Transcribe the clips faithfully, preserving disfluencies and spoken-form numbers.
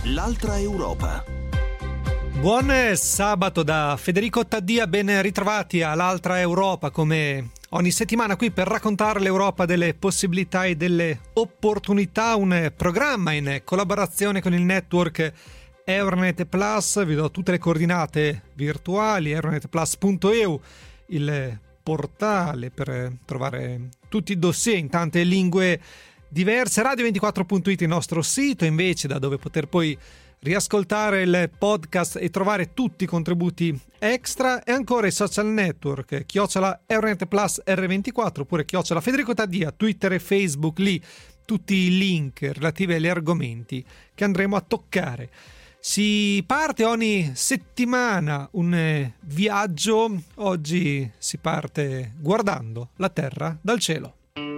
L'altra Europa. Buon sabato da Federico Taddia, ben ritrovati all'Altra Europa, come ogni settimana qui per raccontare l'Europa delle possibilità e delle opportunità, un programma in collaborazione con il network Euronet Plus. Vi do tutte le coordinate virtuali, euronet plus punto e u, il portale per trovare tutti i dossier in tante lingue diverse, radio ventiquattro punto it il nostro sito invece, da dove poter poi riascoltare il podcast e trovare tutti i contributi extra, e ancora i social network chiocciola Euronet Plus erre ventiquattro oppure chiocciola Federico Taddia, Twitter e Facebook, lì tutti i link relativi agli argomenti che andremo a toccare. Si parte ogni settimana un viaggio, oggi si parte guardando la Terra dal cielo.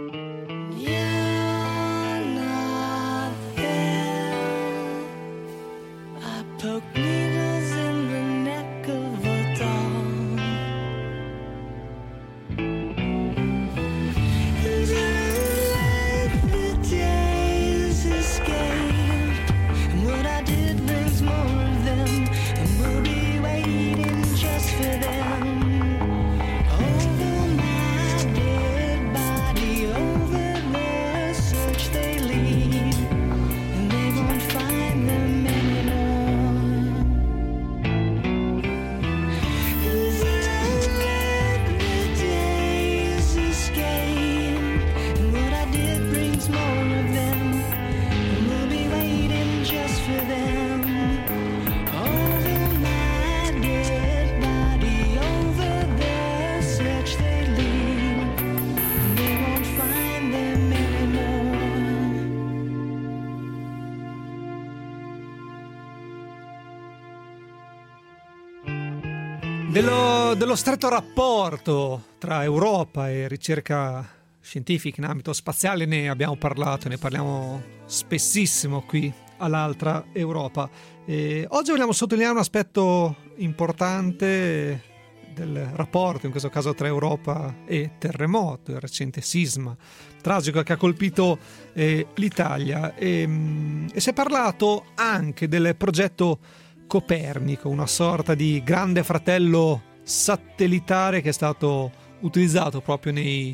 Dello, dello stretto rapporto tra Europa e ricerca scientifica in ambito spaziale ne abbiamo parlato, ne parliamo spessissimo qui all'Altra Europa. E oggi vogliamo sottolineare un aspetto importante del rapporto, in questo caso tra Europa e terremoto, il recente sisma tragico che ha colpito eh, l'Italia. E, e si è parlato anche del progetto Copernico, una sorta di grande fratello satellitare che è stato utilizzato proprio nei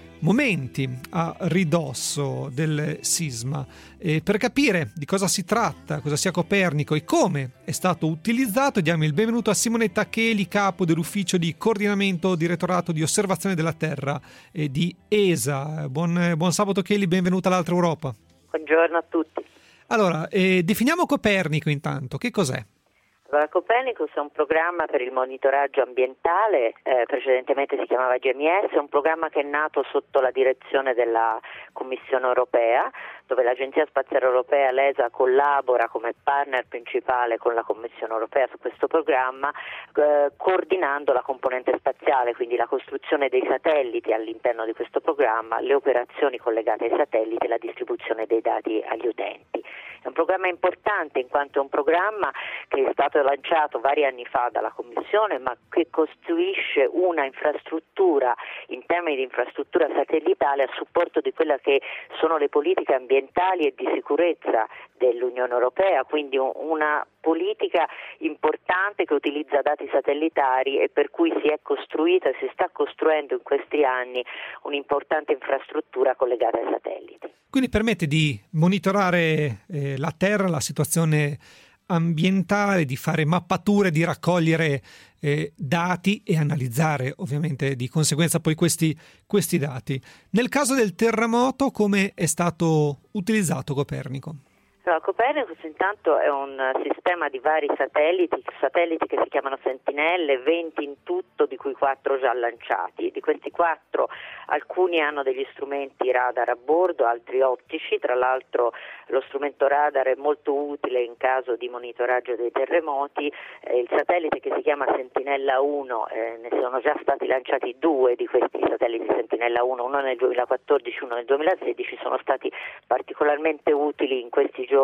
momenti a ridosso del sisma. E per capire di cosa si tratta, cosa sia Copernico e come è stato utilizzato, diamo il benvenuto a Simonetta Cheli, capo dell'ufficio di coordinamento direttorato di osservazione della Terra e di E S A. Buon, buon sabato Cheli, benvenuta all'Altra Europa. Buongiorno a tutti. Allora, eh, definiamo Copernico intanto, che cos'è? Allora, Copernicus è un programma per il monitoraggio ambientale, eh, precedentemente si chiamava G M S, è un programma che è nato sotto la direzione della Commissione Europea, dove l'Agenzia Spaziale Europea, l'E S A, collabora come partner principale con la Commissione Europea su questo programma, eh, coordinando la componente spaziale, quindi la costruzione dei satelliti all'interno di questo programma, le operazioni collegate ai satelliti e la distribuzione dei dati agli utenti. È un programma importante in quanto è un programma che è stato lanciato vari anni fa dalla Commissione, ma che costruisce una infrastruttura in termini di infrastruttura satellitare a supporto di quella che sono le politiche ambientali e di sicurezza dell'Unione Europea, quindi una politica importante che utilizza dati satellitari e per cui si è costruita e si sta costruendo in questi anni un'importante infrastruttura collegata ai satelliti. Quindi permette di monitorare eh, la Terra, la situazione ambientale, di fare mappature, di raccogliere eh, dati e analizzare ovviamente di conseguenza poi questi, questi dati. Nel caso del terremoto, come è stato utilizzato Copernico? Allora, Copernicus intanto è un sistema di vari satelliti, satelliti che si chiamano Sentinelle, venti in tutto, di cui quattro già lanciati. Di questi quattro alcuni hanno degli strumenti radar a bordo, altri ottici. Tra l'altro lo strumento radar è molto utile in caso di monitoraggio dei terremoti. Eh, il satellite che si chiama Sentinella uno, eh, ne sono già stati lanciati due di questi satelliti Sentinella uno, uno nel duemilaquattordici, uno nel duemilasedici, sono stati particolarmente utili in questi giorni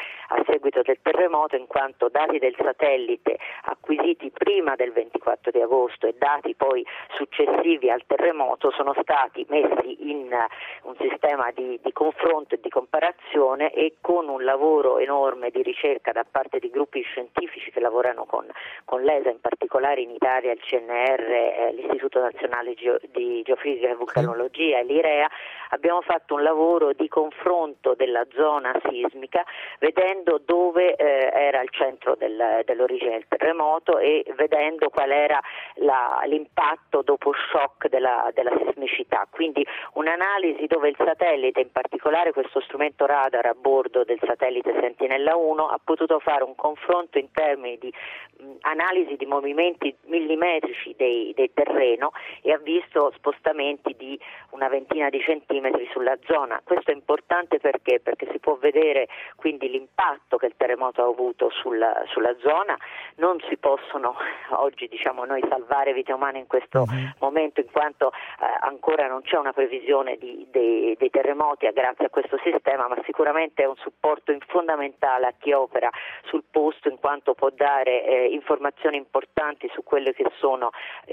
a seguito del terremoto, in quanto dati del satellite acquisiti prima del ventiquattro di agosto e dati poi successivi al terremoto sono stati messi in un sistema di, di confronto e di comparazione e con un lavoro enorme di ricerca da parte di gruppi scientifici che lavorano con, con l'E S A, in particolare in Italia il C N R, eh, l'Istituto Nazionale Geo, di Geofisica e Vulcanologia e l'I R E A, abbiamo fatto un lavoro di confronto della zona sismica vedendo dove eh, era il centro del, dell'origine del terremoto e vedendo qual era la, l'impatto dopo shock della, della sismicità, quindi un'analisi dove il satellite, in particolare questo strumento radar a bordo del satellite Sentinella uno, ha potuto fare un confronto in termini di mh, analisi di movimenti millimetrici dei, del terreno e ha visto spostamenti di una ventina di centimetri sulla zona. Questo è importante perché? Perché si può vedere quindi l'impatto che il terremoto ha avuto sulla, sulla zona. Non si possono oggi, diciamo noi, salvare vite umane in questo uh-huh. momento, in quanto eh, ancora non c'è una previsione di, dei, dei terremoti grazie a questo sistema, ma sicuramente è un supporto fondamentale a chi opera sul posto, in quanto può dare eh, informazioni importanti su quelle che sono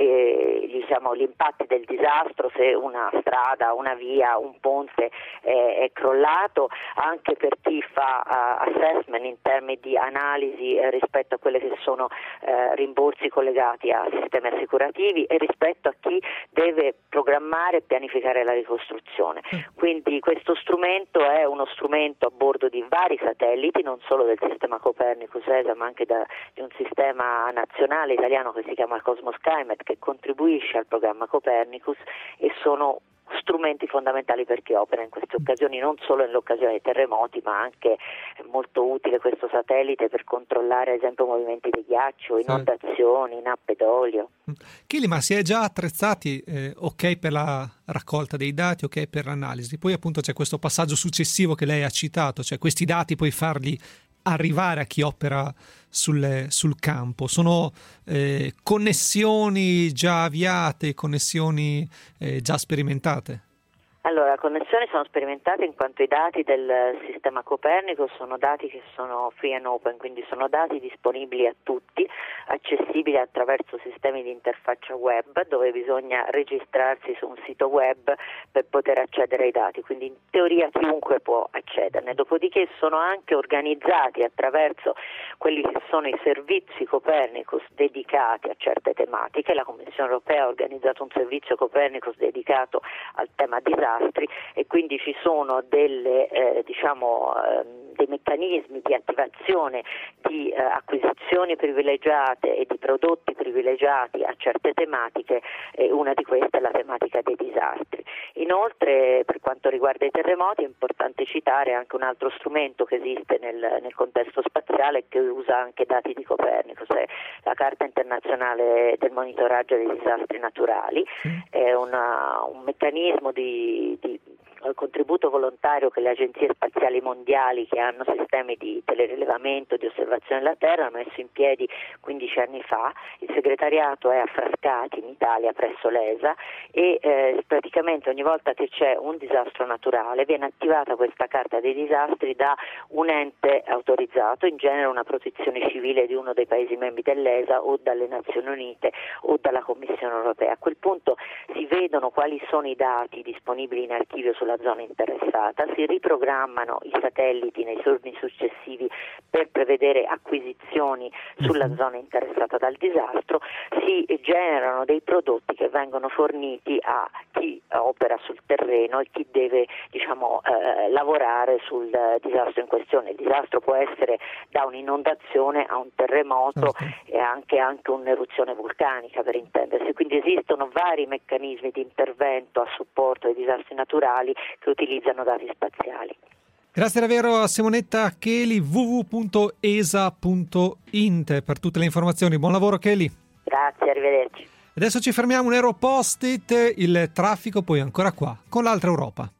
eh, diciamo, gli impatti del disastro, se una strada, una via, un ponte eh, è crollato, anche per chi fa uh, assessment in termini di analisi eh, rispetto a quelle che sono eh, rimborsi collegati a sistemi assicurativi e rispetto a chi deve programmare e pianificare la ricostruzione. Quindi questo strumento è uno strumento a bordo di vari satelliti, non solo del sistema Copernicus E S A, ma anche da, di un sistema nazionale italiano che si chiama Cosmo Skymet, che contribuisce al programma Copernicus, e sono strumenti fondamentali per chi opera in queste occasioni, non solo nell'occasione dei terremoti, ma anche è molto utile questo satellite per controllare ad esempio movimenti di ghiaccio, inondazioni, sì. nappe d'olio. Chili, ma si è già attrezzati, eh, ok per la raccolta dei dati, ok per l'analisi, poi appunto c'è questo passaggio successivo che lei ha citato, cioè questi dati puoi farli arrivare a chi opera sul, sul campo. Sono eh, connessioni già avviate, connessioni eh, già sperimentate? Allora, connessioni sono sperimentate in quanto i dati del sistema Copernicus sono dati che sono free and open, quindi sono dati disponibili a tutti, accessibili attraverso sistemi di interfaccia web, dove bisogna registrarsi su un sito web per poter accedere ai dati, quindi in teoria chiunque può accederne. Dopodiché sono anche organizzati attraverso quelli che sono i servizi Copernicus dedicati a certe tematiche. La Commissione Europea ha organizzato un servizio Copernicus dedicato al tema disastri, e quindi ci sono delle eh, diciamo eh, dei meccanismi di attivazione di eh, acquisizioni privilegiate e di prodotti privilegiati a certe tematiche, e una di queste è la tematica dei disastri. Inoltre, per quanto riguarda i terremoti, è importante citare anche un altro strumento che esiste nel, nel contesto spaziale, che usa anche dati di Copernicus, è la Carta internazionale del monitoraggio dei disastri naturali. È una, un meccanismo di di contributo volontario che le agenzie spaziali mondiali, che hanno sistemi di telerilevamento, di osservazione della Terra, hanno messo in piedi quindici anni fa. Il segretariato è a Frascati in Italia presso l'E S A e eh, praticamente ogni volta che c'è un disastro naturale viene attivata questa carta dei disastri da un ente autorizzato, in genere una protezione civile di uno dei paesi membri dell'E S A o dalle Nazioni Unite o dalla Commissione Europea. A quel punto si vedono quali sono i dati disponibili in archivio sulla zona interessata, si riprogrammano i satelliti nei giorni successivi per prevedere acquisizioni sulla zona interessata dal disastro, si generano dei prodotti che vengono forniti a chi opera sul terreno e chi deve diciamo eh, lavorare sul disastro in questione. Il disastro può essere da un'inondazione a un terremoto okay. e anche, anche un'eruzione vulcanica, per intendersi, quindi esistono vari meccanismi di intervento a supporto dei disastri naturali che utilizzano dati spaziali. Grazie davvero a Simonetta Cheli, w w w punto e s a punto int per tutte le informazioni. Buon lavoro Cheli. Grazie, arrivederci. Adesso ci fermiamo un Europost-it, il traffico poi ancora qua con l'altra Europa.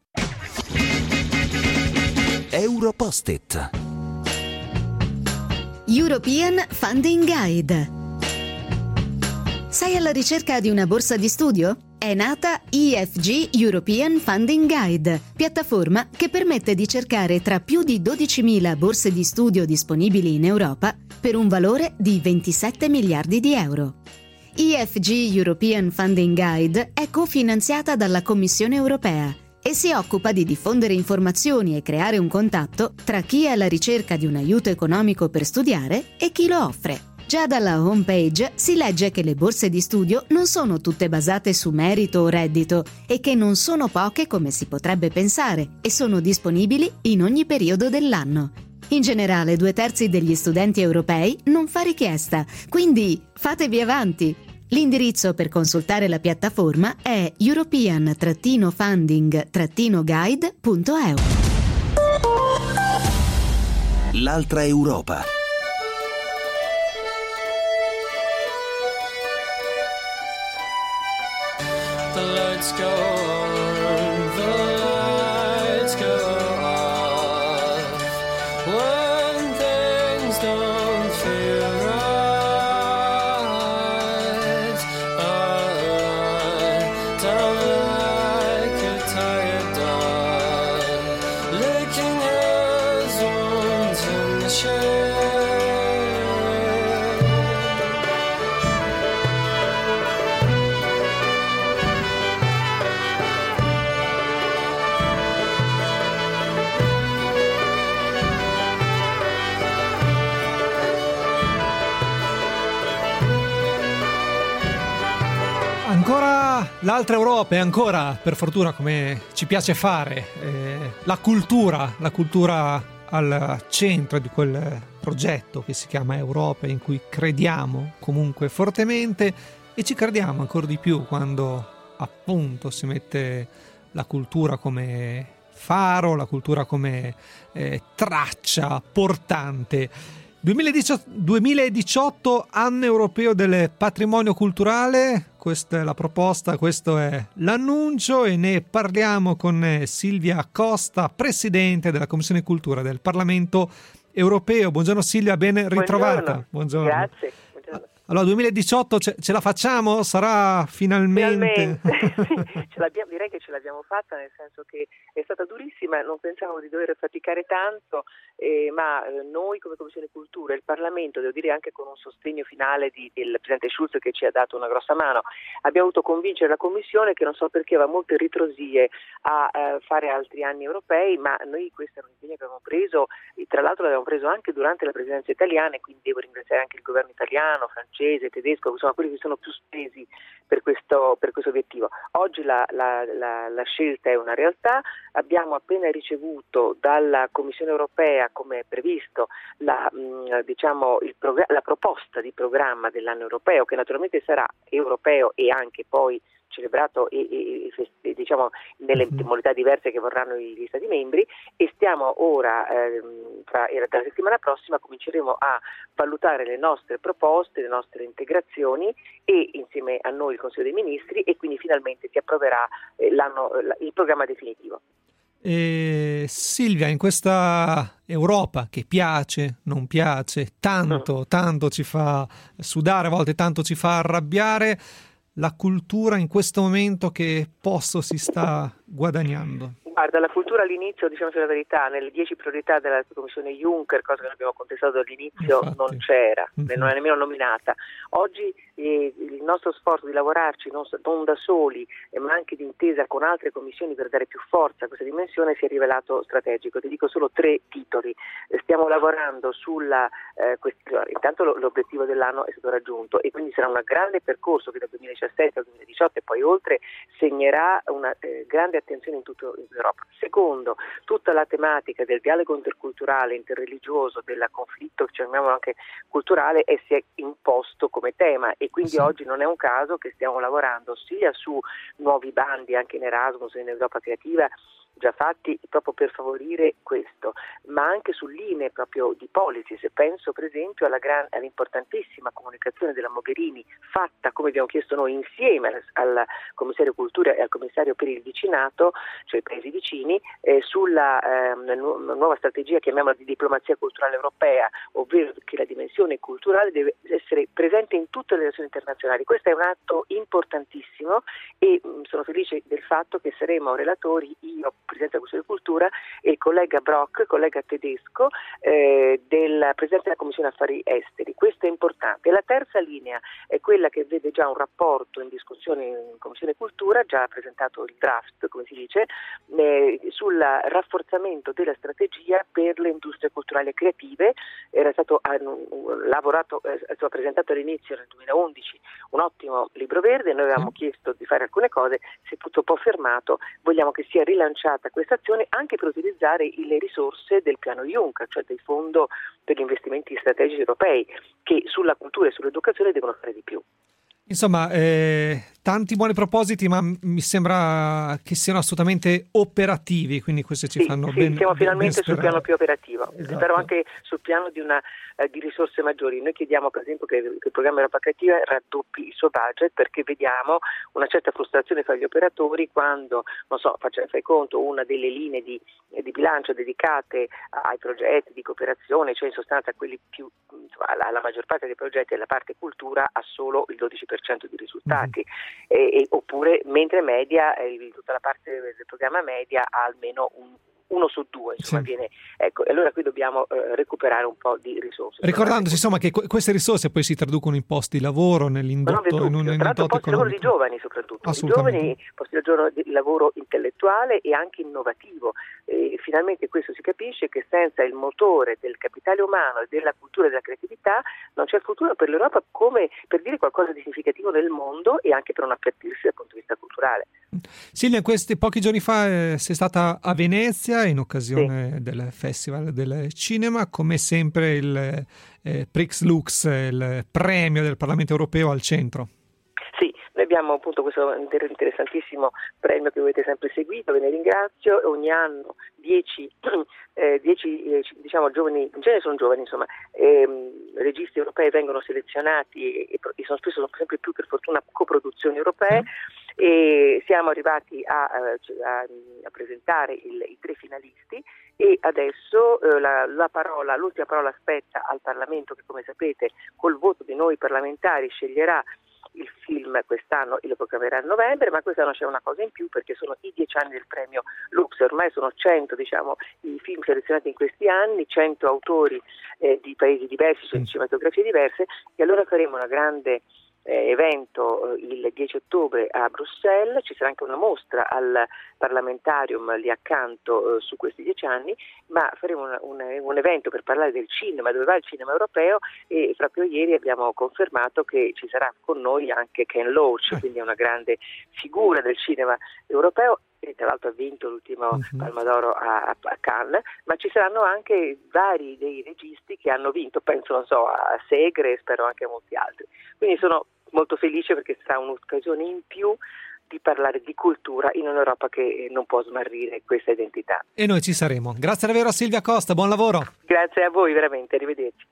Europost-it. European Funding Guide. Sei alla ricerca di una borsa di studio? È nata E F G European Funding Guide, piattaforma che permette di cercare tra più di dodicimila borse di studio disponibili in Europa per un valore di ventisette miliardi di euro. E F G European Funding Guide è cofinanziata dalla Commissione Europea e si occupa di diffondere informazioni e creare un contatto tra chi è alla ricerca di un aiuto economico per studiare e chi lo offre. Già dalla homepage si legge che le borse di studio non sono tutte basate su merito o reddito e che non sono poche come si potrebbe pensare e sono disponibili in ogni periodo dell'anno. In generale, due terzi degli studenti europei non fa richiesta, quindi fatevi avanti! L'indirizzo per consultare la piattaforma è european funding guide punto e u. L'altra Europa. The lights go on, the lights go off. When things don't feel right, I down like a tired dog, licking his wounds in the shade. Ancora l'altra Europa e ancora, per fortuna, come ci piace fare, eh, la cultura, la cultura al centro di quel progetto che si chiama Europa, in cui crediamo comunque fortemente e ci crediamo ancora di più quando appunto si mette la cultura come faro, la cultura come eh, traccia portante. duemiladiciotto anno europeo del patrimonio culturale, questa è la proposta, questo è l'annuncio e ne parliamo con Silvia Costa, presidente della Commissione Cultura del Parlamento europeo. Buongiorno Silvia, ben ritrovata. Buongiorno. Grazie. Buongiorno. Allora, duemiladiciotto ce, ce la facciamo? Sarà finalmente? Finalmente. ce l'abbiamo, direi che ce l'abbiamo fatta, nel senso che è stata durissima, non pensavo di dover faticare tanto, eh, ma eh, noi come Commissione Cultura e il Parlamento, devo dire anche con un sostegno finale di, del Presidente Schulz che ci ha dato una grossa mano, abbiamo voluto convincere la Commissione che non so perché aveva molte ritrosie a eh, fare altri anni europei, ma noi questo era un impegno che avevamo preso e tra l'altro l'abbiamo preso anche durante la presidenza italiana e quindi devo ringraziare anche il governo italiano, francese, tedesco, insomma quelli che sono più spesi per questo, per questo obiettivo. Oggi la, la, la, la scelta è una realtà, abbiamo appena ricevuto dalla Commissione europea, come previsto, la, mh, diciamo, il prog- la proposta di programma dell'anno europeo, che naturalmente sarà europeo e anche poi celebrato e, e, e diciamo nelle modalità diverse che vorranno gli Stati membri, e stiamo ora ehm, tra, tra la settimana prossima cominceremo a valutare le nostre proposte, le nostre integrazioni e insieme a noi il Consiglio dei Ministri, e quindi finalmente si approverà eh, l'anno, il programma definitivo. E Silvia, in questa Europa che piace, non piace, tanto, tanto ci fa sudare, a volte tanto ci fa arrabbiare, la cultura in questo momento che posto si sta guadagnando? Guarda, la cultura all'inizio, diciamoci la verità, nelle dieci priorità della Commissione Juncker, cosa che non abbiamo contestato dall'inizio, infatti, non c'era, mm-hmm. non è nemmeno nominata. Oggi eh, il nostro sforzo di lavorarci non, non da soli, eh, ma anche d'intesa con altre commissioni per dare più forza a questa dimensione si è rivelato strategico. Ti dico solo tre titoli. Stiamo lavorando sulla, eh, quest- intanto lo, l'obiettivo dell'anno è stato raggiunto e quindi sarà un grande percorso che dal duemiladiciassette al duemiladiciotto e poi oltre segnerà una eh, grande attenzione in tutto in Europa. Secondo, tutta la tematica del dialogo interculturale, interreligioso, del conflitto, chiamiamolo anche culturale, e si è imposto come tema e quindi sì. Oggi non è un caso che stiamo lavorando sia su nuovi bandi anche in Erasmus e in Europa Creativa, già fatti proprio per favorire questo, ma anche su linee proprio di policy. Se penso per esempio alla gran, all'importantissima comunicazione della Mogherini fatta, come abbiamo chiesto noi, insieme al, al Commissario Cultura e al Commissario per il Vicinato, cioè i paesi vicini, eh, sulla eh, nu- nuova strategia, chiamiamola, di diplomazia culturale europea, ovvero che la dimensione culturale deve essere presente in tutte le relazioni internazionali. Questo è un atto importantissimo e mh, sono felice del fatto che saremo relatori, io Presidente della Commissione Cultura, e il collega Brock, collega tedesco, tedesco eh, del Presidente della Commissione Affari Esteri. Questo è importante. La terza linea è quella che vede già un rapporto in discussione in Commissione Cultura, già presentato il draft, come si dice, eh, sul rafforzamento della strategia per le industrie culturali e creative. Era stato uh, lavorato, eh, è stato presentato all'inizio nel duemilaundici un ottimo libro verde, noi avevamo chiesto di fare alcune cose, si è tutto un po' fermato, vogliamo che sia rilanciata questa azione anche per utilizzare le risorse del piano Juncker, cioè del fondo per gli investimenti strategici europei, che sulla cultura e sull'educazione devono fare di più. Insomma, eh, tanti buoni propositi, ma mi sembra che siano assolutamente operativi, quindi questi ci sì, fanno sì, ben siamo ben, finalmente ben sul piano più operativo, esatto. Però anche sul piano di una eh, di risorse maggiori. Noi chiediamo per esempio che, che il programma Europa Creativa raddoppi il suo budget, perché vediamo una certa frustrazione fra gli operatori quando, non so, faccia, fai conto, una delle linee di, di bilancio dedicate ai progetti di cooperazione, cioè in sostanza quelli più, alla, alla maggior parte dei progetti della parte cultura, ha solo il dodici per cento di risultati, mm-hmm. e, e, oppure mentre media, eh, tutta la parte del programma media ha almeno un uno su due, insomma, sì. viene, ecco, e allora qui dobbiamo eh, recuperare un po' di risorse. Ricordandosi insomma che que- queste risorse poi si traducono in posti di lavoro, nell'indotto, in un in indotto posti di lavoro di giovani soprattutto, i giovani, posti di lavoro intellettuale e anche innovativo. E finalmente questo si capisce che senza il motore del capitale umano e della cultura e della creatività non c'è futuro per l'Europa, come per dire qualcosa di significativo nel mondo e anche per non appiattirsi dal punto di vista culturale. Silvia, questi pochi giorni fa eh, sei stata a Venezia in occasione sì. del Festival del Cinema, come sempre il eh, Prix Lux, il premio del Parlamento Europeo al centro. Sì, noi abbiamo appunto questo interessantissimo premio che avete sempre seguito, ve ne ringrazio. Ogni anno dieci, eh, dieci eh, diciamo giovani, in genere sono giovani insomma, ehm, registi europei vengono selezionati e, e sono spesso sono sempre più per fortuna coproduzioni europee. Mm. E siamo arrivati a, a, a presentare il, i tre finalisti e adesso eh, la, la parola, l'ultima parola spetta al Parlamento, che come sapete col voto di noi parlamentari sceglierà il film quest'anno e lo proclamerà a novembre, ma quest'anno c'è una cosa in più perché sono i dieci anni del premio Lux, ormai sono cento diciamo i film selezionati in questi anni, cento autori eh, di paesi diversi, cioè di cinematografie diverse, e allora faremo una grande Eh, evento eh, il dieci ottobre a Bruxelles, ci sarà anche una mostra al Parlamentarium lì accanto eh, su questi dieci anni, ma faremo una, un, un evento per parlare del cinema, dove va il cinema europeo, e proprio ieri abbiamo confermato che ci sarà con noi anche Ken Loach, quindi è una grande figura del cinema europeo, e tra l'altro ha vinto l'ultimo uh-huh. Palma d'Oro a, a Cannes, ma ci saranno anche vari dei registi che hanno vinto, penso non so a Segre e spero anche a molti altri, quindi sono molto felice perché sarà un'occasione in più di parlare di cultura in un'Europa che non può smarrire questa identità. E noi ci saremo. Grazie davvero a Silvia Costa, buon lavoro. Grazie a voi veramente, arrivederci.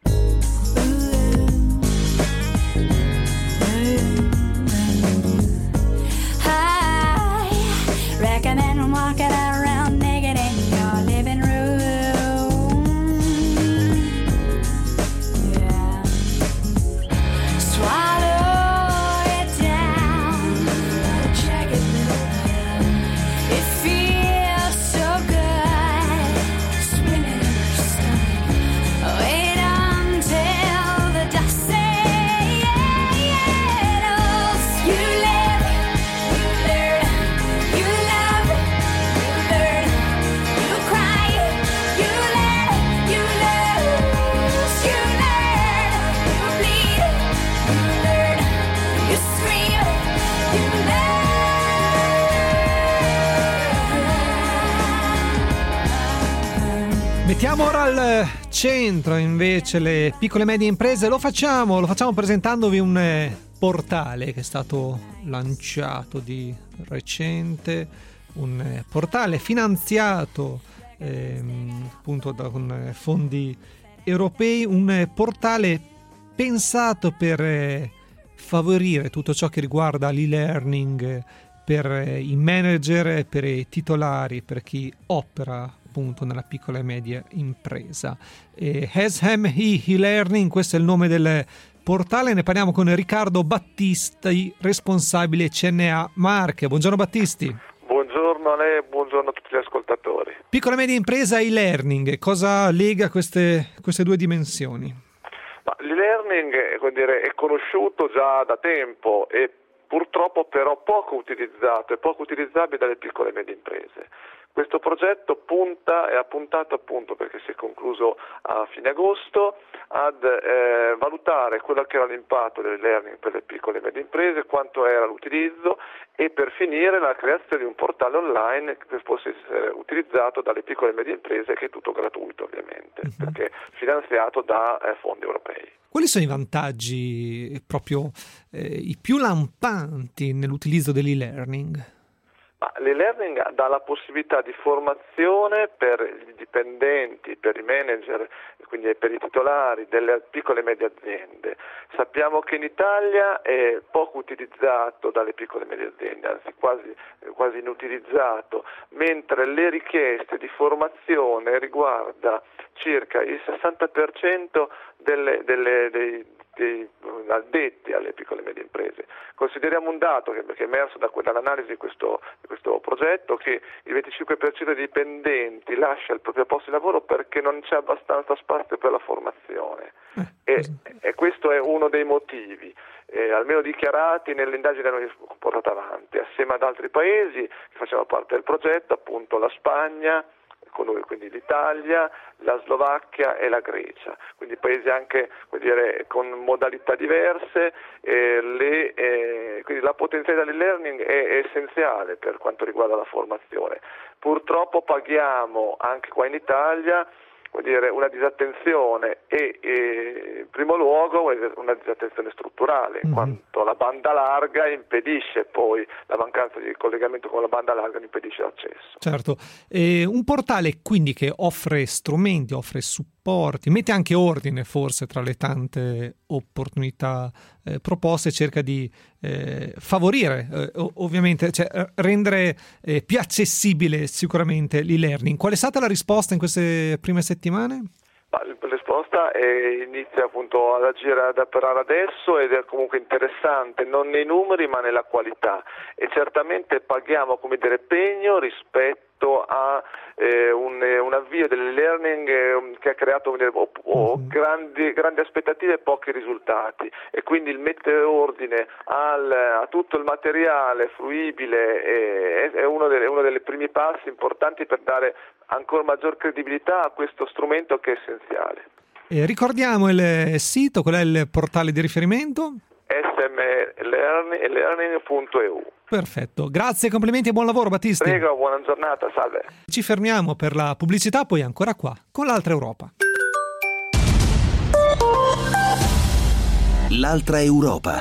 Recommend walking around naked in your living room. Yeah. Swallow it down. Check it out. It feels so good. Swimming in your stomach. Wait until the dust settles. You live, you learn, you love, you learn, you cry, you learn, you lose, you learn, you bleed, you learn, you scream, you learn. Mettiamo ora al centro invece le piccole e medie imprese. Lo facciamo, lo facciamo presentandovi un eh, portale che è stato lanciato di recente, un eh, portale finanziato ehm, appunto da, con eh, fondi europei, un eh, portale pensato per eh, favorire tutto ciò che riguarda l'e-learning eh, per eh, i manager, per i titolari, per chi opera appunto nella piccola e media impresa. E Hesham e-learning, questo è il nome del portale. Ne parliamo con Riccardo Battisti, responsabile C N A Marche. Buongiorno Battisti. Buongiorno buongiorno a lei e buongiorno a tutti gli ascoltatori. Piccola e media impresa e e-learning, cosa lega queste, queste due dimensioni? Ma l'e-learning è, dire, è conosciuto già da tempo e purtroppo però poco utilizzato e poco utilizzabile dalle piccole e medie imprese. Questo progetto punta e ha puntato appunto, perché si è concluso a fine agosto, ad eh, valutare quello che era l'impatto del learning per le piccole e medie imprese, quanto era l'utilizzo e per finire la creazione di un portale online che fosse essere utilizzato dalle piccole e medie imprese, che è tutto gratuito ovviamente, uh-huh. perché finanziato da eh, fondi europei. Quali sono i vantaggi proprio eh, i più lampanti nell'utilizzo dell'e-learning? Ma l'e-learning dà la possibilità di formazione per i dipendenti, per i manager, quindi per i titolari delle piccole e medie aziende. Sappiamo che in Italia è poco utilizzato dalle piccole e medie aziende, anzi quasi, quasi inutilizzato, mentre le richieste di formazione riguarda circa il sessanta per cento delle, delle, dei dei addetti alle piccole e medie imprese. Consideriamo un dato che, che è emerso da, dall'analisi di questo, di questo progetto, che il venticinque per cento dei dipendenti lascia il proprio posto di lavoro perché non c'è abbastanza spazio per la formazione eh, e, e questo è uno dei motivi eh, almeno dichiarati nell'indagine che noi abbiamo portato avanti assieme ad altri paesi che facevano parte del progetto, appunto la Spagna, con noi, quindi l'Italia, la Slovacchia e la Grecia, quindi paesi anche, vuol dire, con modalità diverse. Eh, le, eh, quindi la potenzialità dell'e-learning è, è essenziale per quanto riguarda la formazione. Purtroppo paghiamo anche qua in Italia, vuol dire, una disattenzione e, e in primo luogo una disattenzione strutturale, in mm-hmm. quanto la banda larga impedisce poi, la mancanza di collegamento con la banda larga impedisce l'accesso. Certo, e un portale quindi che offre strumenti, offre supporti, mette anche ordine forse tra le tante opportunità eh, proposte, cerca di eh, favorire eh, ovviamente, cioè rendere eh, più accessibile sicuramente l'e-learning. Qual è stata la risposta in queste prime settimane? Ma la risposta è, inizia appunto ad agire, ad operare adesso ed è comunque interessante non nei numeri ma nella qualità, e certamente paghiamo, come dire, pegno rispetto a eh, un, un avvio dell'e-learning eh, che ha creato dire, oh, oh, grandi, grandi aspettative e pochi risultati, e quindi il mettere ordine al, a tutto il materiale fruibile è, è uno dei uno dei primi passi importanti per dare ancora maggior credibilità a questo strumento che è essenziale. Eh, ricordiamo il sito, qual è il portale di riferimento? S M learning punto e u. Perfetto, grazie, complimenti e buon lavoro Battisti. Prego, buona giornata, salve. Ci fermiamo per la pubblicità, poi ancora qua con l'Altra Europa. L'Altra Europa.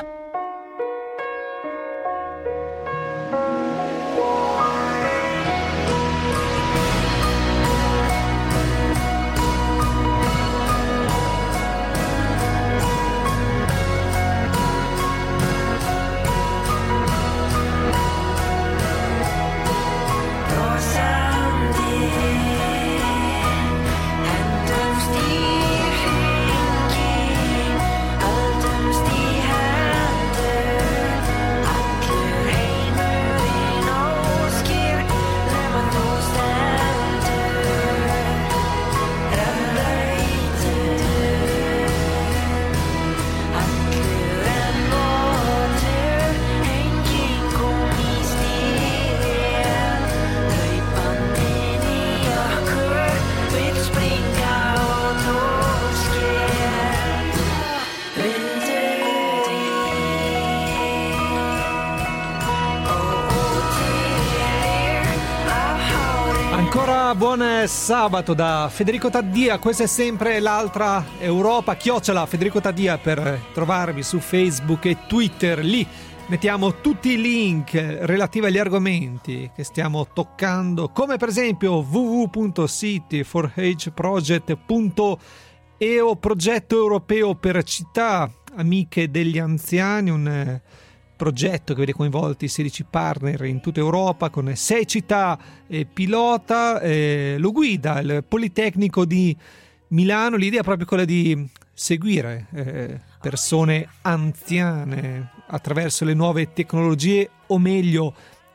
Buon sabato da Federico Taddia, questa è sempre l'Altra Europa, chiocciola Federico Taddia per trovarmi su Facebook e Twitter, lì mettiamo tutti i link relativi agli argomenti che stiamo toccando, come per esempio w w w punto city for age project punto e o, progetto europeo per città amiche degli anziani, un progetto che vede coinvolti sedici partner in tutta Europa con sei città eh, pilota, eh, lo guida il Politecnico di Milano. L'idea è proprio quella di seguire eh, persone anziane attraverso le nuove tecnologie, o meglio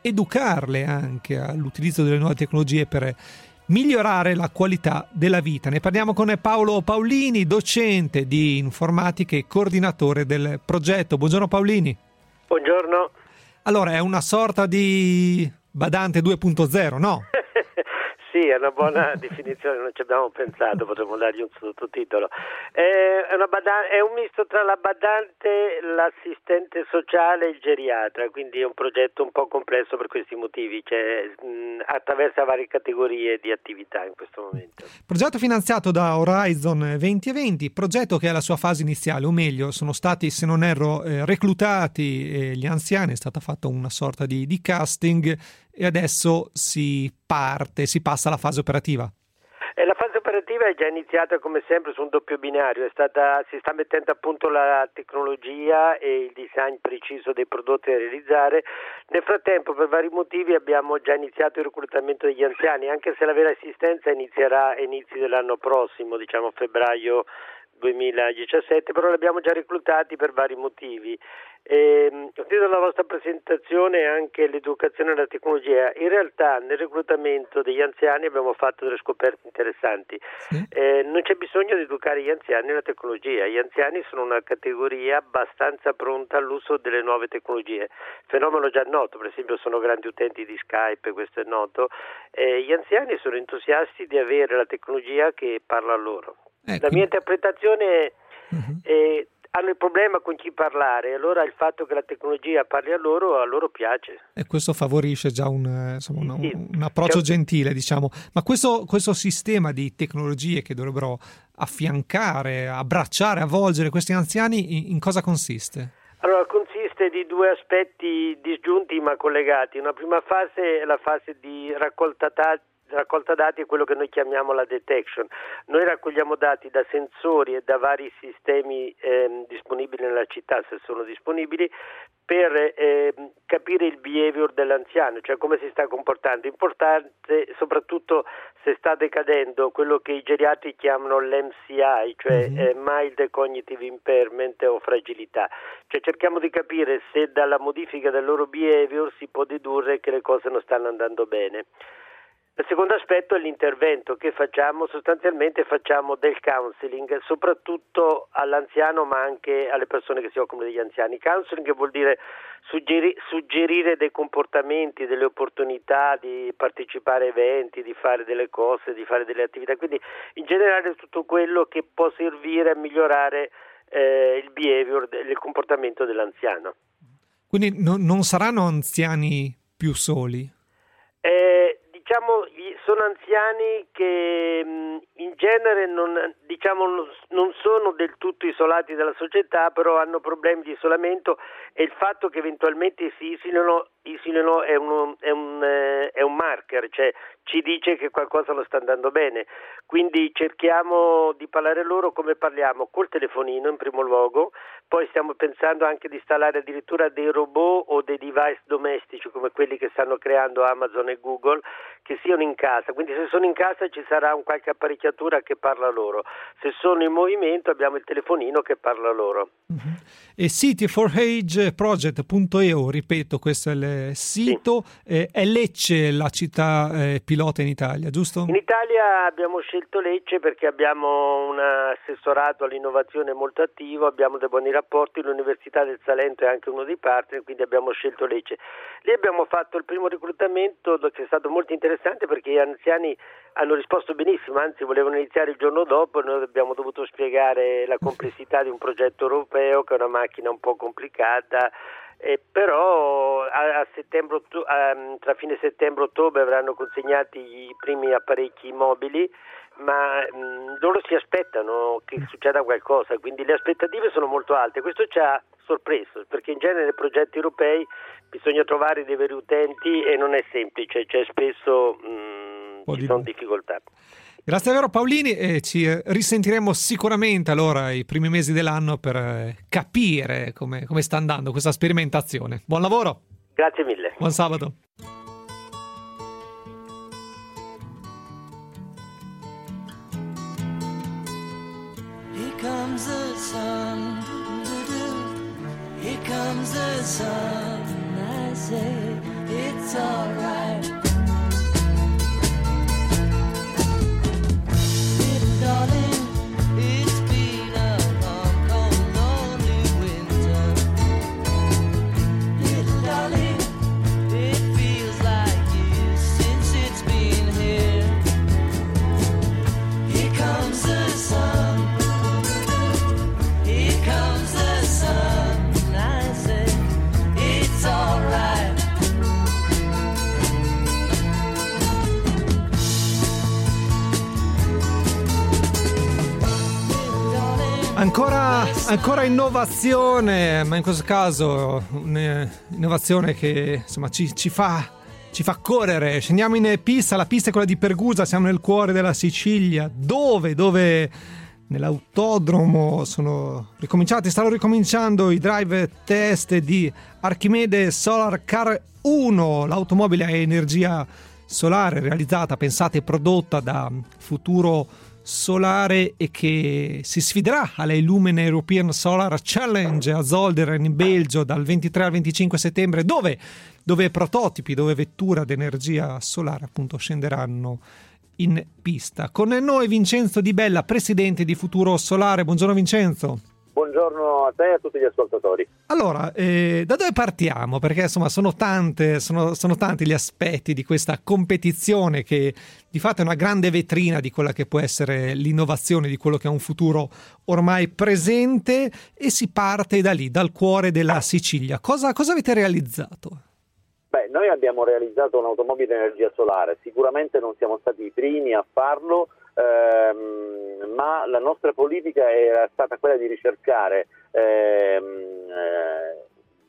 educarle anche all'utilizzo delle nuove tecnologie per migliorare la qualità della vita. Ne parliamo con Paolo Paolini, docente di informatica e coordinatore del progetto. Buongiorno Paolini. Buongiorno. Allora, è una sorta di badante due punto zero, no? Sì, è una buona definizione, non ci abbiamo pensato, potremmo dargli un sottotitolo. È, una badan- è un misto tra la badante, l'assistente sociale e il geriatra, quindi è un progetto un po' complesso per questi motivi, cioè mh, attraversa varie categorie di attività in questo momento. Progetto finanziato da Horizon duemilaventi, progetto che è alla sua fase iniziale, o meglio, sono stati, se non erro, eh, reclutati eh, gli anziani, è stata fatta una sorta di, di casting e adesso si parte, si passa alla fase operativa. E la fase operativa è già iniziata come sempre su un doppio binario, è stata, si sta mettendo a punto la tecnologia e il design preciso dei prodotti da realizzare. Nel frattempo, per vari motivi, abbiamo già iniziato il reclutamento degli anziani, anche se la vera assistenza inizierà a inizi dell'anno prossimo, diciamo febbraio duemiladiciassette, però li abbiamo già reclutati per vari motivi. E, ho sentito la vostra presentazione anche l'educazione alla tecnologia. In realtà nel reclutamento degli anziani abbiamo fatto delle scoperte interessanti. Sì. Eh, non c'è bisogno di educare gli anziani alla tecnologia, gli anziani sono una categoria abbastanza pronta all'uso delle nuove tecnologie, fenomeno già noto, per esempio sono grandi utenti di Skype, questo è noto, eh, gli anziani sono entusiasti di avere la tecnologia che parla a loro. Eh, la mia interpretazione è, uh-huh. è hanno il problema con chi parlare, allora il fatto che la tecnologia parli a loro, a loro piace. E questo favorisce già un, insomma, un, sì. un approccio C'è... gentile, diciamo. Ma questo, questo sistema di tecnologie che dovrebbero affiancare, abbracciare, avvolgere questi anziani, in, in cosa consiste? Allora, consiste di due aspetti disgiunti ma collegati. Una prima fase è la fase di raccolta dati, raccolta dati è quello che noi chiamiamo la detection. Noi raccogliamo dati da sensori e da vari sistemi eh, disponibili nella città, se sono disponibili, per eh, capire il behavior dell'anziano, cioè come si sta comportando. Importante soprattutto se sta decadendo quello che i geriatri chiamano l'M C I, cioè mm-hmm. eh, mild cognitive impairment o fragilità. Cioè cerchiamo di capire se dalla modifica del loro behavior si può dedurre che le cose non stanno andando bene. Il secondo aspetto è l'intervento che facciamo, sostanzialmente facciamo del counseling, soprattutto all'anziano ma anche alle persone che si occupano degli anziani. Counseling vuol dire suggeri- suggerire dei comportamenti, delle opportunità di partecipare a eventi, di fare delle cose, di fare delle attività, quindi in generale tutto quello che può servire a migliorare eh, il behavior, il comportamento dell'anziano. Quindi no, non saranno anziani più soli? Eh, Diciamo, sono anziani che in genere non, diciamo, non sono del tutto isolati dalla società, però hanno problemi di isolamento e il fatto che eventualmente si isolino, isolino è, un, è, un, è un marker, cioè ci dice che qualcosa non sta andando bene. Quindi cerchiamo di parlare loro come parliamo, col telefonino in primo luogo, poi stiamo pensando anche di installare addirittura dei robot o dei device domestici come quelli che stanno creando Amazon e Google, che siano in casa, quindi se sono in casa ci sarà un qualche apparecchiatura che parla loro, se sono in movimento abbiamo il telefonino che parla loro. Uh-huh. E city for age project punto e u, ripeto, questo è il sito, sì. eh, è Lecce la città eh, pilota in Italia, giusto? In Italia abbiamo scelto Lecce perché abbiamo un assessorato all'innovazione molto attivo, abbiamo dei buoni rapporti, l'Università del Salento è anche uno dei partner, quindi abbiamo scelto Lecce. Lì abbiamo fatto il primo reclutamento che è stato molto interessante perché gli anziani hanno risposto benissimo, anzi volevano iniziare il giorno dopo e noi abbiamo dovuto spiegare la complessità di un progetto europeo che è una macchina un po' complicata, eh, però a, a settembre, a, tra fine settembre e ottobre avranno consegnati i primi apparecchi mobili, ma mh, loro si aspettano che succeda qualcosa, quindi le aspettative sono molto alte. Questo ci ha sorpreso perché in genere nei progetti europei bisogna trovare dei veri utenti e non è semplice, cioè spesso mh, ci di... sono difficoltà. Grazie davvero Paolini e ci risentiremo sicuramente allora i primi mesi dell'anno per capire come, come sta andando questa sperimentazione. Buon lavoro! Grazie mille. Buon sabato. Here comes the sun, doo-doo-doo. Here comes the sun, I say. it's alright. Little darling, it's been a long, cold, lonely winter. Little darling, it feels like years since it's been here. Here comes the sun. Here comes the sun. I say it's alright. Ancora, ancora innovazione, ma in questo caso un'innovazione che insomma ci, ci fa ci fa correre. Scendiamo in pista, la pista è quella di Pergusa, siamo nel cuore della Sicilia, dove, dove nell'autodromo sono ricominciati, stanno ricominciando i drive test di Archimede Solar Car uno, l'automobile a energia solare realizzata, pensata e prodotta da Futuro Solare e che si sfiderà alla Illumine European Solar Challenge a Zolderen in Belgio dal ventitré al venticinque settembre, dove, dove prototipi, dove vetture ad energia solare appunto scenderanno in pista. Con noi Vincenzo Di Bella, presidente di Futuro Solare. Buongiorno Vincenzo. Buongiorno a te e a tutti gli ascoltatori. Allora, eh, da dove partiamo? Perché insomma sono tante, sono, sono tanti gli aspetti di questa competizione che di fatto è una grande vetrina di quella che può essere l'innovazione, di quello che è un futuro ormai presente, e si parte da lì, dal cuore della Sicilia. Cosa, cosa avete realizzato? Beh, noi abbiamo realizzato un'automobile a energia solare, sicuramente non siamo stati i primi a farlo, ehm, ma la nostra politica era stata quella di ricercare ehm, eh,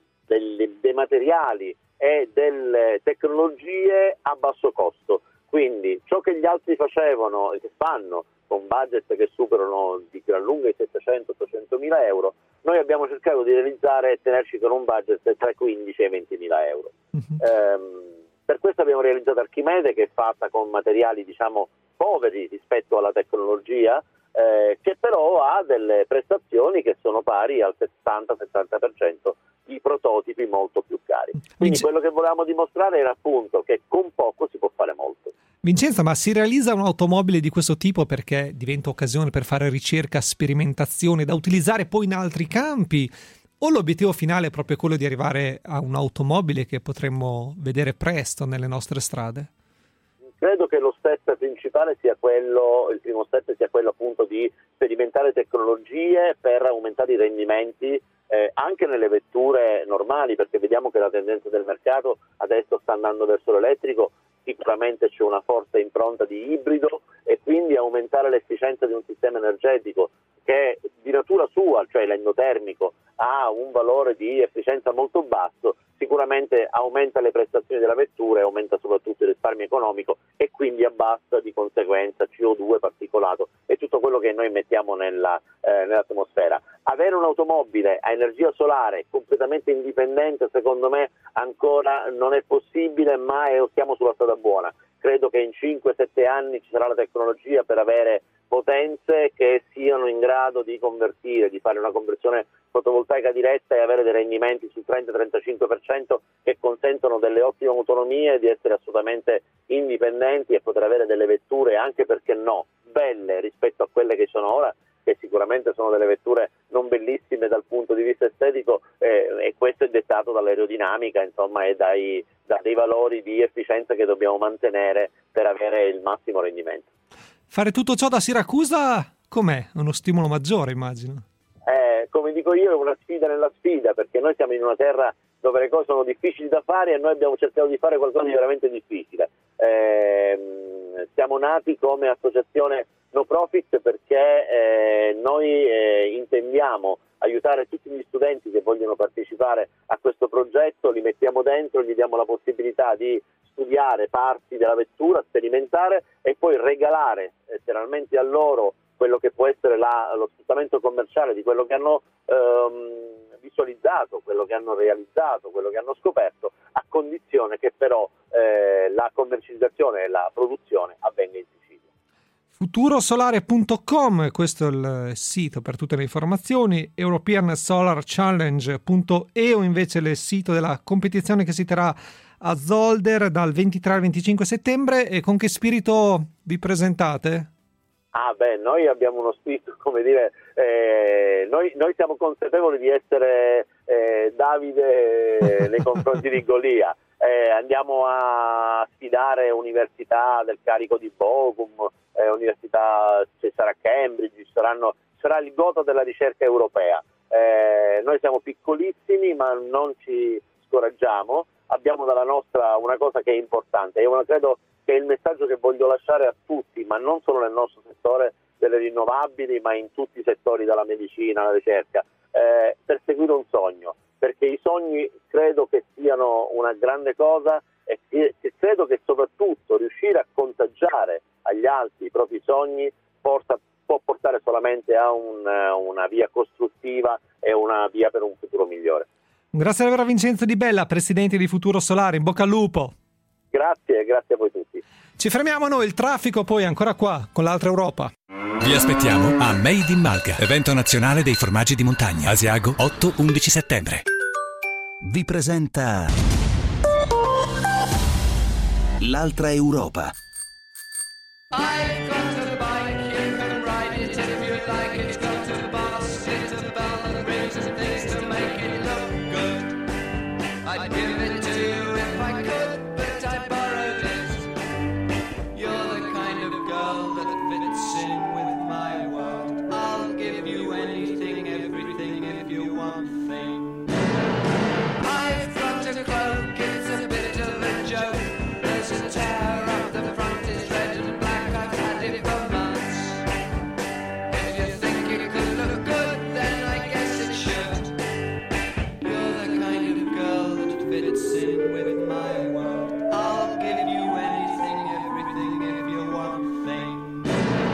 dei, dei materiali e delle tecnologie a basso costo. Quindi ciò che gli altri facevano e che fanno con budget che superano di gran lunga i settecento ottocento mila euro, noi abbiamo cercato di realizzare e tenerci con un budget tra i quindici e i venti mila euro. Uh-huh. Ehm, per questo abbiamo realizzato Archimede, che è fatta con materiali diciamo poveri rispetto alla tecnologia, eh, che però ha delle prestazioni che sono pari al sessanta settanta per cento di prototipi molto più cari. Quindi Vince... quello che volevamo dimostrare era appunto che con poco si può fare molto. Vincenzo, ma si realizza un'automobile di questo tipo perché diventa occasione per fare ricerca, sperimentazione da utilizzare poi in altri campi, o l'obiettivo finale è proprio quello di arrivare a un'automobile che potremmo vedere presto nelle nostre strade? Credo che lo step principale sia quello, il primo step sia quello appunto di sperimentare tecnologie per aumentare i rendimenti eh, anche nelle vetture normali, perché vediamo che la tendenza del mercato adesso sta andando verso l'elettrico. Sicuramente c'è una forte impronta di ibrido e quindi aumentare l'efficienza di un sistema energetico che di natura sua, cioè l'endotermico, ha un valore di efficienza molto basso, sicuramente aumenta le prestazioni della vettura e aumenta soprattutto il risparmio economico e quindi abbassa di conseguenza C O due, particolato e tutto quello che noi mettiamo nella, eh, nell'atmosfera. Avere un'automobile a energia solare completamente indipendente secondo me ancora non è possibile, ma è, siamo sulla strada buona. Credo che in cinque sette anni ci sarà la tecnologia per avere potenze che siano in grado di convertire, di fare una conversione fotovoltaica diretta e avere dei rendimenti sul trenta trentacinque per cento che consentono delle ottime autonomie, di essere assolutamente indipendenti e poter avere delle vetture anche, perché no, belle rispetto a quelle che sono ora, che sicuramente sono delle vetture non bellissime dal punto di vista estetico, eh, e questo è dettato dall'aerodinamica, insomma, e dai, da dei valori di efficienza che dobbiamo mantenere per avere il massimo rendimento. Fare tutto ciò da Siracusa com'è? Uno stimolo maggiore, immagino. Eh, come dico io, è una sfida nella sfida, perché noi siamo in una terra dove le cose sono difficili da fare e noi abbiamo cercato di fare qualcosa di veramente difficile. Eh, siamo nati come associazione no profit perché eh, noi eh, intendiamo aiutare tutti gli studenti che vogliono partecipare a questo progetto, li mettiamo dentro, gli diamo la possibilità di studiare parti della vettura, sperimentare e poi regalare letteralmente a loro quello che può essere la, lo sfruttamento commerciale di quello che hanno ehm, visualizzato, quello che hanno realizzato, quello che hanno scoperto, a condizione che però eh, la commercializzazione e la produzione avvenga in Sicilia. Futurosolare punto com, questo è il sito per tutte le informazioni. European Solar Challenge punto e u invece il sito della competizione che si terrà a Zolder dal ventitré al venticinque settembre. E con che spirito vi presentate? Ah beh, noi abbiamo uno spirito, come dire, eh, noi, noi siamo consapevoli di essere eh, Davide nei confronti di Golia. Eh, andiamo a sfidare università del carico di Bochum, eh, università, ci sarà Cambridge, ci saranno, sarà il Goto della ricerca europea. Eh, noi siamo piccolissimi ma non ci scoraggiamo, abbiamo dalla nostra una cosa che è importante. Io credo che è il messaggio che voglio lasciare a tutti, ma non solo nel nostro settore delle rinnovabili, ma in tutti i settori, dalla medicina alla ricerca, eh, perseguire un sogno, perché i sogni credo che siano una grande cosa e credo che soprattutto riuscire a contagiare agli altri i propri sogni porta, può portare solamente a un, una via costruttiva e una via per un futuro migliore. Grazie davvero a Vincenzo Di Bella, presidente di Futuro Solare, in bocca al lupo. Grazie, grazie a voi tutti. Ci fermiamo noi, il traffico poi ancora qua con l'Altra Europa. Vi aspettiamo a Made in Malga, evento nazionale dei formaggi di montagna, Asiago otto undici settembre. Vi presenta l'Altra Europa. I've got a bike, you can ride it if you like it. Got a bus, it's a bell and rings and things to make it look good. I'd give it to you if I could, but I borrowed it. You're the kind of girl that fits in with my world. I'll give you anything, everything if you want things. I've got a cloak, it's a bit of a joke. There's a tear up the front, it's red and black. I've had it for months. If you think it could look good, then I guess it should. You're the kind of girl that fits in with my world. I'll give you anything, everything if you want things.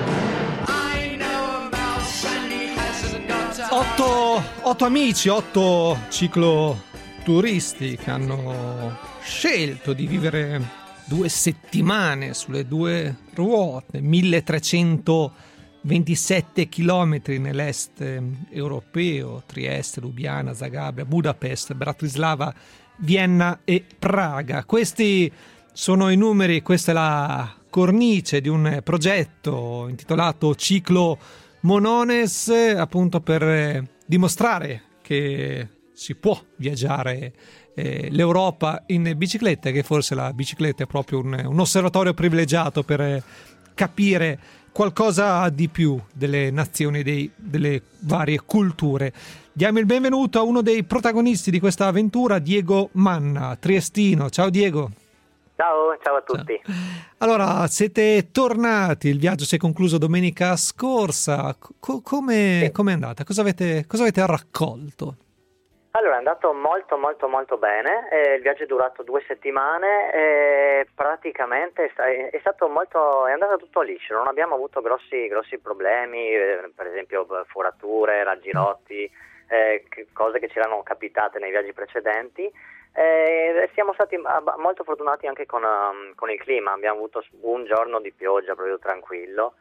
I know a mouse and he hasn't got a Otto, otto amici, otto cicloturisti che hanno scelto di vivere due settimane sulle due ruote, milletrecentoventisette chilometri nell'est europeo, Trieste, Lubiana, Zagabria, Budapest, Bratislava, Vienna e Praga. Questi sono i numeri, questa è la cornice di un progetto intitolato Ciclo Monones, appunto per dimostrare che si può viaggiare eh, l'Europa in bicicletta, che forse la bicicletta è proprio un, un osservatorio privilegiato per eh, capire qualcosa di più delle nazioni, dei, delle varie culture. Diamo il benvenuto a uno dei protagonisti di questa avventura, Diego Manna, triestino. Ciao Diego. Ciao, ciao a tutti. Ciao. Allora, siete tornati, il viaggio si è concluso domenica scorsa. Co- come sì. è andata? Cosa avete, cosa avete raccolto? Allora, è andato molto molto molto bene, eh, il viaggio è durato due settimane e praticamente è, sta- è stato molto, è andato tutto liscio, non abbiamo avuto grossi, grossi problemi, eh, per esempio forature, raggirotti, eh, che- cose che ci erano capitate nei viaggi precedenti. Eh, siamo stati ab- molto fortunati anche con, um, con il clima, abbiamo avuto un giorno di pioggia proprio tranquillo.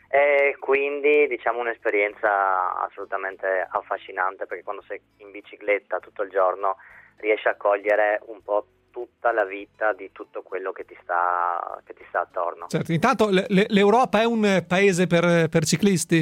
E quindi diciamo un'esperienza assolutamente affascinante, perché quando sei in bicicletta tutto il giorno riesci a cogliere un po' tutta la vita di tutto quello che ti sta, che ti sta attorno. Certo, intanto l- l- l'Europa è un paese per, per ciclisti?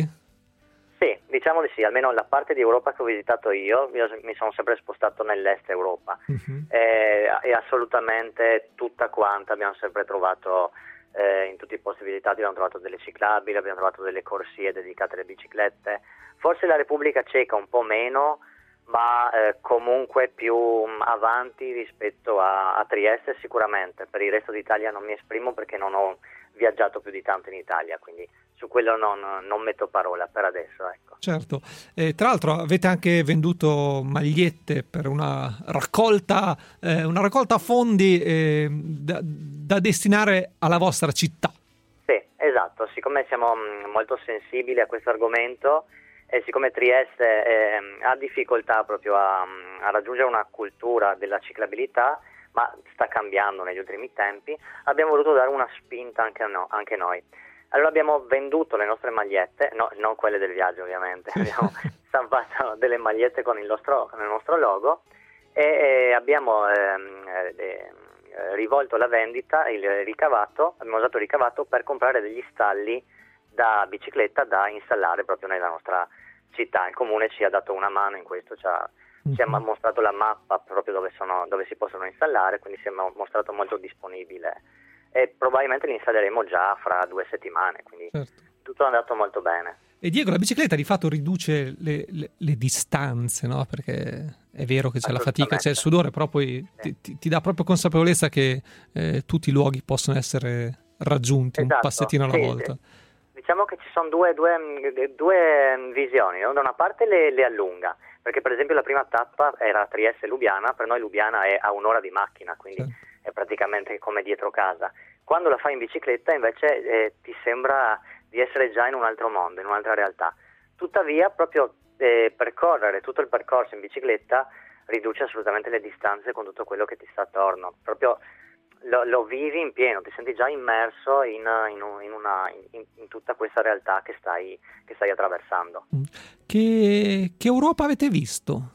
Sì, diciamo di sì, almeno la parte di Europa che ho visitato io, io mi sono sempre spostato nell'est Europa. Uh-huh. e, e assolutamente tutta quanta abbiamo sempre trovato... Eh, in tutti i posti visitati abbiamo trovato delle ciclabili, abbiamo trovato delle corsie dedicate alle biciclette. Forse la Repubblica Ceca un po' meno, ma eh, comunque più um, avanti rispetto a, a Trieste sicuramente. Per il resto d'Italia non mi esprimo perché non ho viaggiato più di tanto in Italia, quindi su quello non, non metto parola per adesso, ecco. Certo, e tra l'altro avete anche venduto magliette per una raccolta, eh, una raccolta fondi eh, da, da destinare alla vostra città. Sì, esatto, siccome siamo mh, molto sensibili a questo argomento e siccome Trieste eh, ha difficoltà proprio a, a raggiungere una cultura della ciclabilità, ma sta cambiando negli ultimi tempi, abbiamo voluto dare una spinta anche, no, anche noi. Allora abbiamo venduto le nostre magliette, no, non quelle del viaggio ovviamente, abbiamo stampato delle magliette con il nostro, con il nostro logo e, e abbiamo ehm, eh, eh, rivolto alla vendita il ricavato, abbiamo usato il ricavato per comprare degli stalli da bicicletta da installare proprio nella nostra città. Il comune ci ha dato una mano in questo, ci ha, mm-hmm. ci ha mostrato la mappa proprio dove, sono, dove si possono installare, quindi si è mostrato molto disponibile e probabilmente li installeremo già fra due settimane, quindi certo. Tutto è andato molto bene. E Diego, la bicicletta di fatto riduce le, le, le distanze, no? Perché è vero che c'è la fatica, c'è il sudore, però poi sì. ti, ti dà proprio consapevolezza che eh, tutti i luoghi possono essere raggiunti esatto. un passettino alla sì, volta. Sì. Diciamo che ci sono due, due, due visioni, no? Da una parte le, le allunga, perché per esempio la prima tappa era Trieste-Lubiana, per noi Lubiana è a un'ora di macchina, quindi sì. è praticamente come dietro casa. Quando la fai in bicicletta invece eh, ti sembra di essere già in un altro mondo, in un'altra realtà. Tuttavia proprio eh, percorrere tutto il percorso in bicicletta riduce assolutamente le distanze con tutto quello che ti sta attorno, proprio lo, lo vivi in pieno, ti senti già immerso in, in, in, una, in, in tutta questa realtà che stai, che stai attraversando. Che, che Europa avete visto?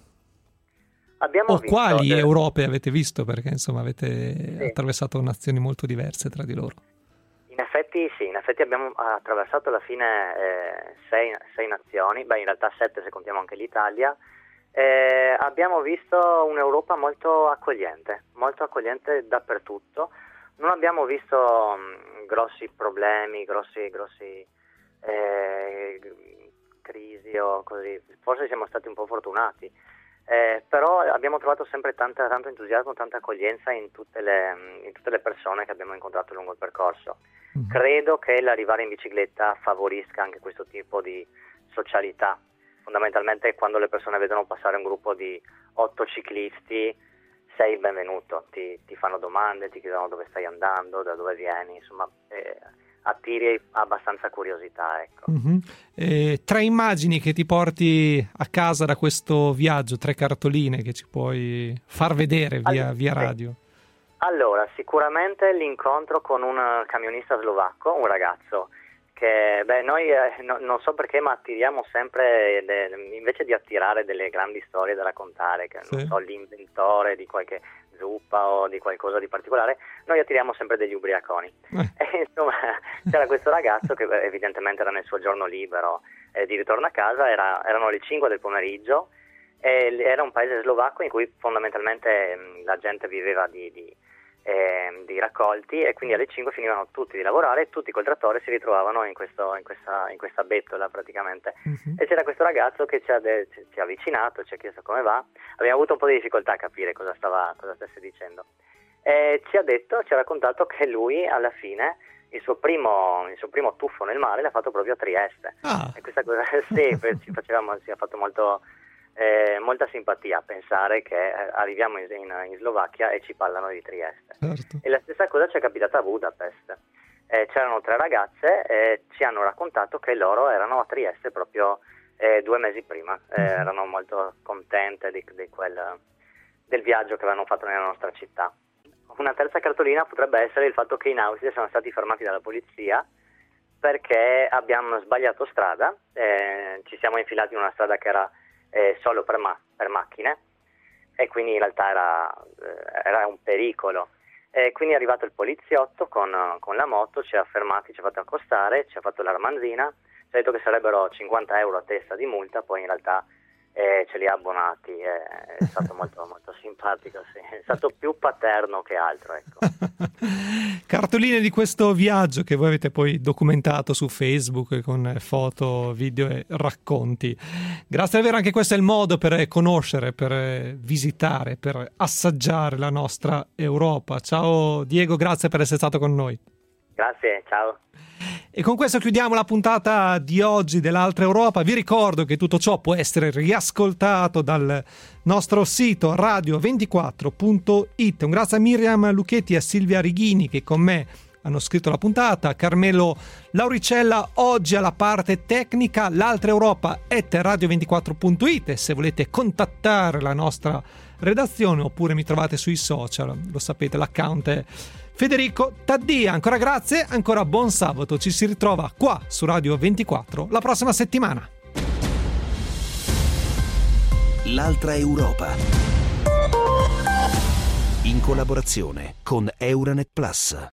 Abbiamo o visto, quali eh, Europe avete visto? Perché insomma avete sì. attraversato nazioni molto diverse tra di loro. In effetti sì, in effetti abbiamo attraversato alla fine eh, sei, sei nazioni, beh in realtà sette se contiamo anche l'Italia. Eh, abbiamo visto un'Europa molto accogliente, molto accogliente dappertutto. Non abbiamo visto mh, grossi problemi, grossi, grossi eh, crisi o così. Forse siamo stati un po' fortunati, eh, però abbiamo trovato sempre tanta, tanto entusiasmo, tanta accoglienza in tutte le, in tutte le persone che abbiamo incontrato lungo il percorso. Mm-hmm. Credo che l'arrivare in bicicletta favorisca anche questo tipo di socialità. Fondamentalmente quando le persone vedono passare un gruppo di otto ciclisti sei il benvenuto, ti, ti fanno domande, ti chiedono dove stai andando, da dove vieni, insomma eh, attiri abbastanza curiosità, ecco. Mm-hmm. Eh, tre immagini che ti porti a casa da questo viaggio, tre cartoline che ci puoi far vedere via, allora, via radio. Sì. Allora, sicuramente l'incontro con un camionista slovacco, un ragazzo che, beh, noi eh, no, non so perché, ma attiriamo sempre, de, invece di attirare delle grandi storie da raccontare, che sì. non so, l'inventore di qualche zuppa o di qualcosa di particolare, noi attiriamo sempre degli ubriaconi. Eh. E, insomma, c'era questo ragazzo che evidentemente era nel suo giorno libero eh, di ritorno a casa, era, erano le cinque del pomeriggio, e era un paese slovacco in cui fondamentalmente mh, la gente viveva di... di Eh, di raccolti, e quindi alle cinque finivano tutti di lavorare e tutti col trattore si ritrovavano in, questo, in, questa, in questa bettola praticamente. Uh-huh. E c'era questo ragazzo che ci ha, de- ci ha avvicinato, ci ha chiesto come va. Abbiamo avuto un po' di difficoltà a capire cosa stava, cosa stesse dicendo, e ci ha detto, ci ha raccontato che lui alla fine il suo primo, il suo primo tuffo nel mare l'ha fatto proprio a Trieste. Ah. E questa cosa sì, ci facevamo, ci ha fatto molto Eh, molta simpatia a pensare che arriviamo in, in, in Slovacchia e ci parlano di Trieste. Certo. E la stessa cosa ci è capitata a Budapest. Eh, c'erano tre ragazze e ci hanno raccontato che loro erano a Trieste proprio eh, due mesi prima. Eh, uh-huh. Erano molto contente di, di quel, del viaggio che avevano fatto nella nostra città. Una terza cartolina potrebbe essere il fatto che in Austria siamo stati fermati dalla polizia perché abbiamo sbagliato strada. Eh, ci siamo infilati in una strada che era Eh, solo per, ma- per macchine, e quindi in realtà era, eh, era un pericolo. E quindi è arrivato il poliziotto con, con la moto, ci ha fermati, ci ha fatto accostare, ci ha fatto la ramanzina, ci ha detto che sarebbero cinquanta euro a testa di multa, poi in realtà eh, ce li ha abbonati. Eh, è stato molto, molto simpatico, sì. È stato più paterno che altro, ecco. Cartoline di questo viaggio che voi avete poi documentato su Facebook con foto, video e racconti. Grazie davvero, anche questo è il modo per conoscere, per visitare, per assaggiare la nostra Europa. Ciao Diego, grazie per essere stato con noi. Grazie, ciao. E con questo chiudiamo la puntata di oggi dell'Altra Europa. Vi ricordo che tutto ciò può essere riascoltato dal nostro sito radio ventiquattro punto it. Un grazie a Miriam Lucchetti e a Silvia Righini che con me hanno scritto la puntata, Carmelo Lauricella oggi alla parte tecnica, l'Altra Europa at radio ventiquattro punto it. E se volete contattare la nostra redazione oppure mi trovate sui social, lo sapete, l'account è Federico Taddia. Ancora grazie, ancora buon sabato, ci si ritrova qua su Radio ventiquattro la prossima settimana. L'Altra Europa in collaborazione con Euranet Plus.